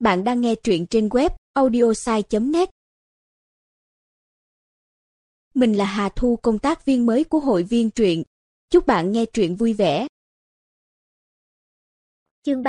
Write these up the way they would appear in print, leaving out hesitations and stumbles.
Bạn đang nghe truyện trên web audiosai.net. Mình là Hà Thu, công tác viên mới của hội viên truyện. Chúc bạn nghe truyện vui vẻ. Chương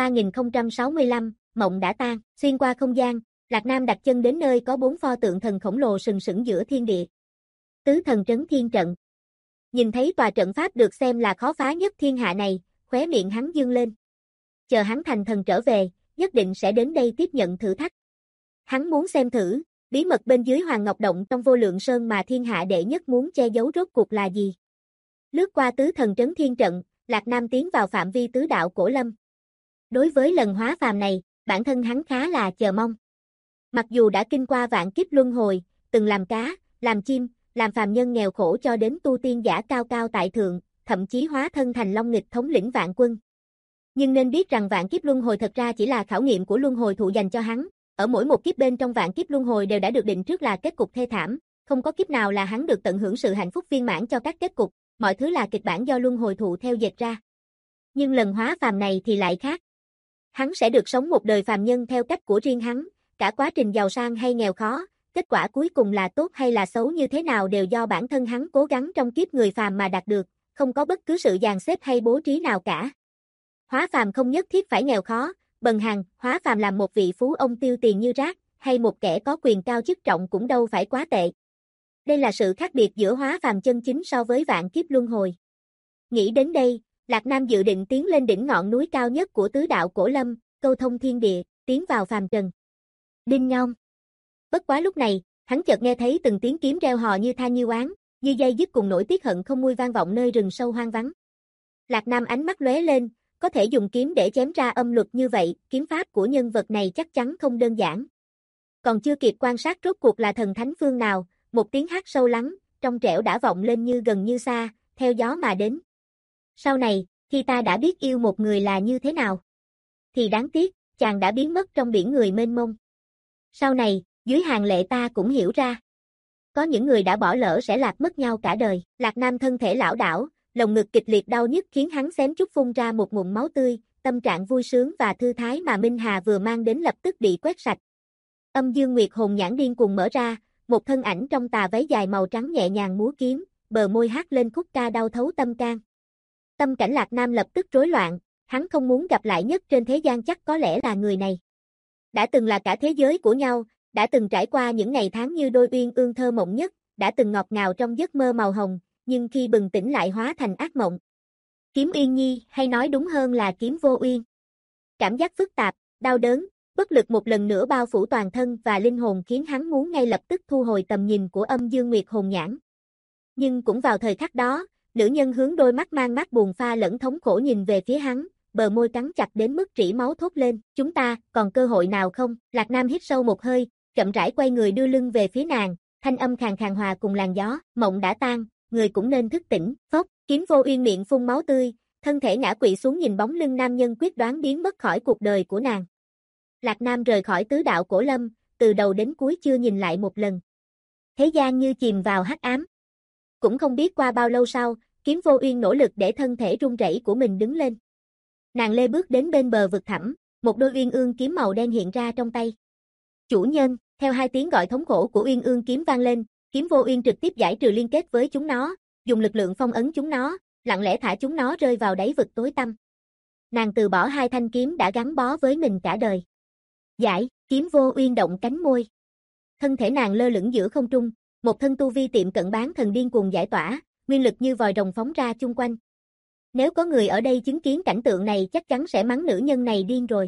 3065, Mộng đã tan. Xuyên qua không gian, Lạc Nam đặt chân đến nơi có 4 pho tượng thần khổng lồ sừng sững giữa thiên địa. Tứ thần trấn thiên trận. Nhìn thấy tòa trận pháp được xem là khó phá nhất thiên hạ này, khóe miệng hắn dương lên. Chờ hắn thành thần trở về, nhất định sẽ đến đây tiếp nhận thử thách. Hắn muốn xem thử, bí mật bên dưới Hoàng Ngọc Động trong Vô Lượng Sơn mà thiên hạ đệ nhất muốn che giấu rốt cuộc là gì. Lướt qua tứ thần trấn thiên trận, Lạc Nam tiến vào phạm vi tứ đạo cổ lâm. Đối với lần hóa phàm này, bản thân hắn khá là chờ mong. Mặc dù đã kinh qua vạn kiếp luân hồi, từng làm cá, làm chim, làm phàm nhân nghèo khổ cho đến tu tiên giả cao cao tại thượng, thậm chí hóa thân thành Long Nghịch thống lĩnh vạn quân. Nhưng nên biết rằng vạn kiếp luân hồi thật ra chỉ là khảo nghiệm của luân hồi thụ dành cho hắn, ở mỗi một kiếp bên trong vạn kiếp luân hồi đều đã được định trước là kết cục thê thảm, không có kiếp nào là hắn được tận hưởng sự hạnh phúc viên mãn cho các kết cục, mọi thứ là kịch bản do luân hồi thụ theo dệt ra. Nhưng lần hóa phàm này thì lại khác. Hắn sẽ được sống một đời phàm nhân theo cách của riêng hắn, cả quá trình giàu sang hay nghèo khó, kết quả cuối cùng là tốt hay là xấu như thế nào đều do bản thân hắn cố gắng trong kiếp người phàm mà đạt được, không có bất cứ sự dàn xếp hay bố trí nào cả. Hóa phàm không nhất thiết phải nghèo khó, bần hàn, hóa phàm làm một vị phú ông tiêu tiền như rác, hay một kẻ có quyền cao chức trọng cũng đâu phải quá tệ. Đây là sự khác biệt giữa hóa phàm chân chính so với vạn kiếp luân hồi. Nghĩ đến đây, Lạc Nam dự định tiến lên đỉnh ngọn núi cao nhất của tứ đạo cổ lâm, câu thông thiên địa, tiến vào phàm trần. Đinh nhong. Bất quá lúc này, hắn chợt nghe thấy từng tiếng kiếm reo hò như tha như oán, như dây dứt cùng nỗi tiếc hận không nguôi vang vọng nơi rừng sâu hoang vắng. Lạc Nam ánh mắt lóe lên, có thể dùng kiếm để chém ra âm luật như vậy, kiếm pháp của nhân vật này chắc chắn không đơn giản. Còn chưa kịp quan sát rốt cuộc là thần thánh phương nào, một tiếng hát sâu lắng, trong trẻo đã vọng lên như gần như xa, theo gió mà đến. Sau này, khi ta đã biết yêu một người là như thế nào, thì đáng tiếc, chàng đã biến mất trong biển người mênh mông. Sau này, dưới hàng lệ ta cũng hiểu ra. Có những người đã bỏ lỡ sẽ lạc mất nhau cả đời. Lạc Nam thân thể lảo đảo, lồng ngực kịch liệt đau nhức khiến hắn xém chút phun ra một ngụm máu tươi, tâm trạng vui sướng và thư thái mà Minh Hà vừa mang đến lập tức bị quét sạch. Âm Dương Nguyệt hồn nhãn điên cuồng mở ra, một thân ảnh trong tà váy dài màu trắng nhẹ nhàng múa kiếm, bờ môi hát lên khúc ca đau thấu tâm can. Tâm cảnh Lạc Nam lập tức rối loạn, hắn không muốn gặp lại nhất trên thế gian chắc có lẽ là người này. Đã từng là cả thế giới của nhau, đã từng trải qua những ngày tháng như đôi uyên ương thơ mộng nhất, đã từng ngọt ngào trong giấc mơ màu hồng, nhưng khi bừng tỉnh lại hóa thành ác mộng. Kiếm Uyên Nhi, hay nói đúng hơn là kiếm Vô Uyên. Cảm giác phức tạp, đau đớn, bất lực một lần nữa bao phủ toàn thân và linh hồn khiến hắn muốn ngay lập tức thu hồi tầm nhìn của Âm Dương Nguyệt hồn nhãn. Nhưng cũng vào thời khắc đó, nữ nhân hướng đôi mắt mang mắt buồn pha lẫn thống khổ nhìn về phía hắn, bờ môi cắn chặt đến mức rỉ máu thốt lên, chúng ta, còn cơ hội nào không? Lạc Nam hít sâu một hơi, chậm rãi quay người đưa lưng về phía nàng, thanh âm khàn khàn hòa cùng làn gió, mộng đã tan, người cũng nên thức tỉnh, phốc, kiếm Vô Uyên miệng phun máu tươi, thân thể ngã quỵ xuống nhìn bóng lưng nam nhân quyết đoán biến mất khỏi cuộc đời của nàng. Lạc Nam rời khỏi tứ đạo cổ lâm, từ đầu đến cuối chưa nhìn lại một lần. Thế gian như chìm vào hắc ám. Cũng không biết qua bao lâu sau, kiếm Vô Uyên nỗ lực để thân thể run rẩy của mình đứng lên. Nàng lê bước đến bên bờ vực thẳm, một đôi uyên ương kiếm màu đen hiện ra trong tay. Chủ nhân, theo hai tiếng gọi thống khổ của uyên ương kiếm vang lên, kiếm Vô Uyên trực tiếp giải trừ liên kết với chúng nó, dùng lực lượng phong ấn chúng nó, lặng lẽ thả chúng nó rơi vào đáy vực tối tăm. Nàng từ bỏ hai thanh kiếm đã gắn bó với mình cả đời. Giải, kiếm Vô Uyên động cánh môi. Thân thể nàng lơ lửng giữa không trung, một thân tu vi tiệm cận bán thần điên cuồng giải tỏa, nguyên lực như vòi rồng phóng ra chung quanh. Nếu có người ở đây chứng kiến cảnh tượng này chắc chắn sẽ mắng nữ nhân này điên rồi.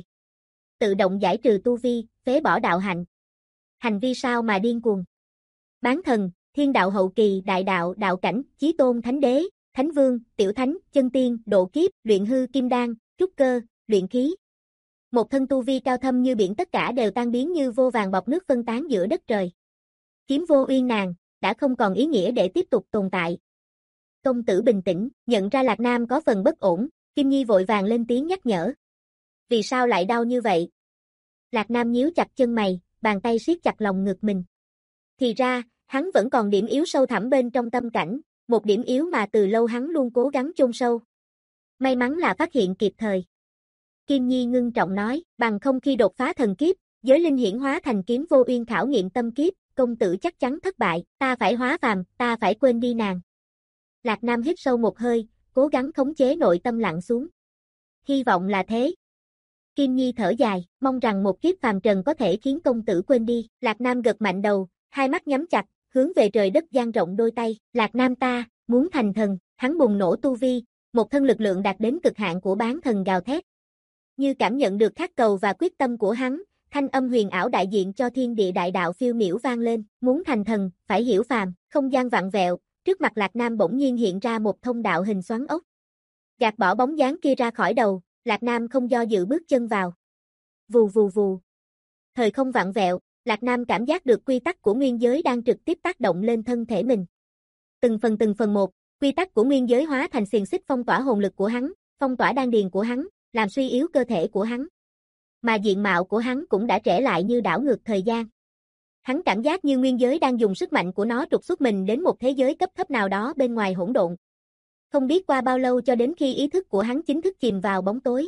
Tự động giải trừ tu vi, phế bỏ đạo hạnh. Hành vi sao mà điên cuồng? Bán thần, thiên đạo hậu kỳ, đại đạo, đạo cảnh, chí tôn, thánh đế, thánh vương, tiểu thánh, chân tiên, độ kiếp, luyện hư kim đan, trúc cơ, luyện khí. Một thân tu vi cao thâm như biển tất cả đều tan biến như vô vàng bọt nước phân tán giữa đất trời. Kiếm Vô Uyên nàng, đã không còn ý nghĩa để tiếp tục tồn tại. Công tử bình tĩnh, nhận ra Lạc Nam có phần bất ổn, Kim Nhi vội vàng lên tiếng nhắc nhở. Vì sao lại đau như vậy? Lạc Nam nhíu chặt chân mày, bàn tay siết chặt lòng ngực mình. Thì ra, hắn vẫn còn điểm yếu sâu thẳm bên trong tâm cảnh, một điểm yếu mà từ lâu hắn luôn cố gắng chôn sâu. May mắn là phát hiện kịp thời. Kim Nhi ngưng trọng nói, bằng không khi đột phá thần kiếp, Giới linh hiển hóa thành kiếm vô uyên khảo nghiệm tâm kiếp, công tử chắc chắn thất bại, ta phải hóa phàm, ta phải quên đi nàng. Lạc Nam hít sâu một hơi, cố gắng khống chế nội tâm lặng xuống. Hy vọng là thế. Kim Nhi thở dài, mong rằng một kiếp phàm trần có thể khiến công tử quên đi. Lạc Nam gật mạnh đầu, hai mắt nhắm chặt, hướng về trời đất dang rộng đôi tay. Lạc Nam ta, muốn thành thần, hắn bùng nổ tu vi, một thân lực lượng đạt đến cực hạn của bán thần gào thét. Như cảm nhận được khát cầu và quyết tâm của hắn, thanh âm huyền ảo đại diện cho thiên địa đại đạo phiêu miểu vang lên. Muốn thành thần, phải hiểu phàm, không gian vặn vẹo, trước mặt Lạc Nam bỗng nhiên hiện ra một thông đạo hình xoắn ốc. Gạt bỏ bóng dáng kia ra khỏi đầu, Lạc Nam không do dự bước chân vào. Vù vù vù. Thời không vặn vẹo, Lạc Nam cảm giác được quy tắc của nguyên giới đang trực tiếp tác động lên thân thể mình. Từng phần một, quy tắc của nguyên giới hóa thành xiềng xích phong tỏa hồn lực của hắn, phong tỏa đan điền của hắn, làm suy yếu cơ thể của hắn. Mà diện mạo của hắn cũng đã trẻ lại như đảo ngược thời gian. Hắn cảm giác như nguyên giới đang dùng sức mạnh của nó trục xuất mình đến một thế giới cấp thấp nào đó bên ngoài hỗn độn. Không biết qua bao lâu cho đến khi ý thức của hắn chính thức chìm vào bóng tối.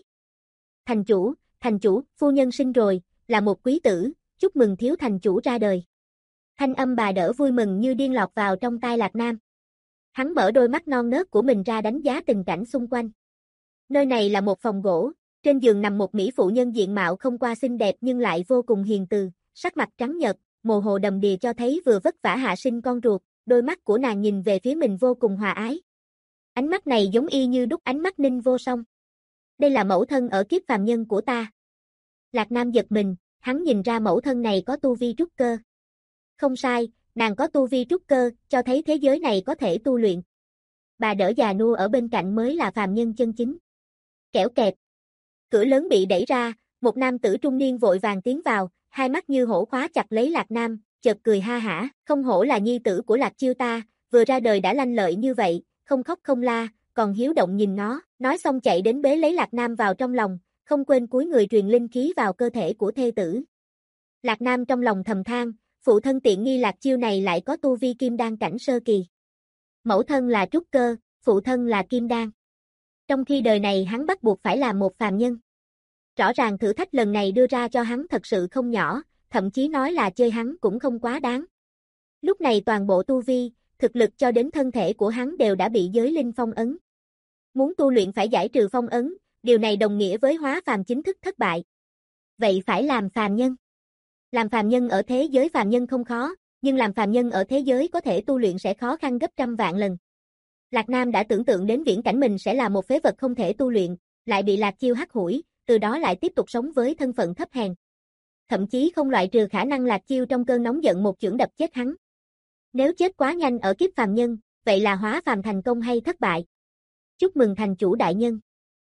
Thành chủ, phu nhân sinh rồi, là một quý tử, chúc mừng thiếu thành chủ ra đời. Thanh âm bà đỡ vui mừng như điên lọt vào trong tai Lạc Nam. Hắn mở đôi mắt non nớt của mình ra đánh giá tình cảnh xung quanh. Nơi này là một phòng gỗ, trên giường nằm một mỹ phụ nhân diện mạo không qua xinh đẹp nhưng lại vô cùng hiền từ, sắc mặt trắng nhợt, mồ hôi đầm đìa cho thấy vừa vất vả hạ sinh con ruột, đôi mắt của nàng nhìn về phía mình vô cùng hòa ái. Ánh mắt này giống y như đúc ánh mắt Ninh Vô Song. Đây là mẫu thân ở kiếp phàm nhân của ta. Lạc Nam giật mình, hắn nhìn ra mẫu thân này có tu vi trúc cơ. Không sai, nàng có tu vi trúc cơ, cho thấy thế giới này có thể tu luyện. Bà đỡ già nua ở bên cạnh mới là phàm nhân chân chính. Kẻo kẹt. Cửa lớn bị đẩy ra, một nam tử trung niên vội vàng tiến vào, hai mắt như hổ khóa chặt lấy Lạc Nam, chợt cười ha hả, không hổ là nhi tử của Lạc Chiêu ta, vừa ra đời đã lanh lợi như vậy, không khóc không la, còn hiếu động nhìn nó, nói xong chạy đến bế lấy Lạc Nam vào trong lòng, không quên cúi người truyền linh khí vào cơ thể của thê tử. Lạc Nam trong lòng thầm than, phụ thân tiện nghi Lạc Chiêu này lại có tu vi kim đan cảnh sơ kỳ. Mẫu thân là trúc cơ, phụ thân là kim đan. Trong khi đời này hắn bắt buộc phải làm một phàm nhân. Rõ ràng thử thách lần này đưa ra cho hắn thật sự không nhỏ, thậm chí nói là chơi hắn cũng không quá đáng. Lúc này toàn bộ tu vi, thực lực cho đến thân thể của hắn đều đã bị giới linh phong ấn. Muốn tu luyện phải giải trừ phong ấn, điều này đồng nghĩa với hóa phàm chính thức thất bại. Vậy phải làm phàm nhân. Làm phàm nhân ở thế giới phàm nhân không khó, nhưng làm phàm nhân ở thế giới có thể tu luyện sẽ khó khăn gấp trăm vạn lần. Lạc Nam đã tưởng tượng đến viễn cảnh mình sẽ là một phế vật không thể tu luyện, lại bị Lạc Chiêu hắt hủi, từ đó lại tiếp tục sống với thân phận thấp hèn. Thậm chí không loại trừ khả năng Lạc Chiêu trong cơn nóng giận một chưởng đập chết hắn. Nếu chết quá nhanh ở kiếp phàm nhân, vậy là hóa phàm thành công hay thất bại? Chúc mừng thành chủ đại nhân.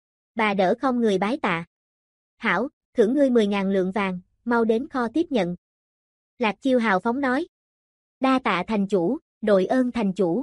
Bà đỡ không người bái tạ. Hảo, thưởng ngươi 10.000 lượng vàng, mau đến kho tiếp nhận. Lạc Chiêu hào phóng nói. Đa tạ thành chủ, đội ơn thành chủ.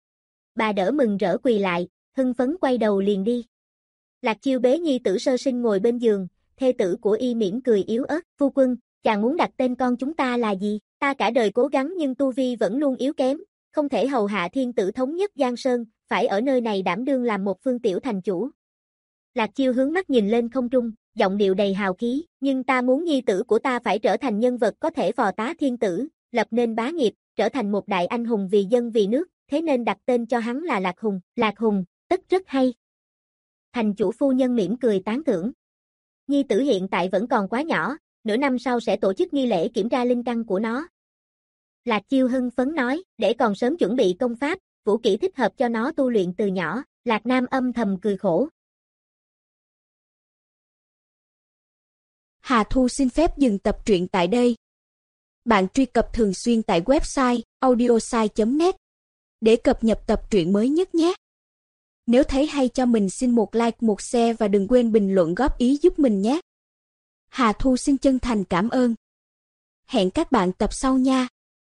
Bà đỡ mừng rỡ quỳ lại, hưng phấn quay đầu liền đi. Lạc Chiêu bế nhi tử sơ sinh ngồi bên giường, thê tử của y mỉm cười yếu ớt. Phu quân, chàng muốn đặt tên con chúng ta là gì? Ta cả đời cố gắng nhưng tu vi vẫn luôn yếu kém, không thể hầu hạ thiên tử thống nhất Giang Sơn, phải ở nơi này đảm đương làm một phương tiểu thành chủ. Lạc Chiêu hướng mắt nhìn lên không trung, giọng điệu đầy hào khí, nhưng ta muốn nhi tử của ta phải trở thành nhân vật có thể phò tá thiên tử, lập nên bá nghiệp, trở thành một đại anh hùng vì dân vì nước, thế nên đặt tên cho hắn là Lạc Hùng. Lạc Hùng, tất rất hay. Thành chủ phu nhân mỉm cười tán thưởng. Nhi tử hiện tại vẫn còn quá nhỏ, nửa năm sau sẽ tổ chức nghi lễ kiểm tra linh căn của nó. Lạc Chiêu hưng phấn nói, để còn sớm chuẩn bị công pháp, vũ kỹ thích hợp cho nó tu luyện từ nhỏ. Lạc Nam âm thầm cười khổ. Hà Thu xin phép dừng tập truyện tại đây. Bạn truy cập thường xuyên tại website audiosai.net để cập nhật tập truyện mới nhất nhé. Nếu thấy hay cho mình xin một like, một share và đừng quên bình luận góp ý giúp mình nhé. Hà Thu xin chân thành cảm ơn. Hẹn các bạn tập sau nha.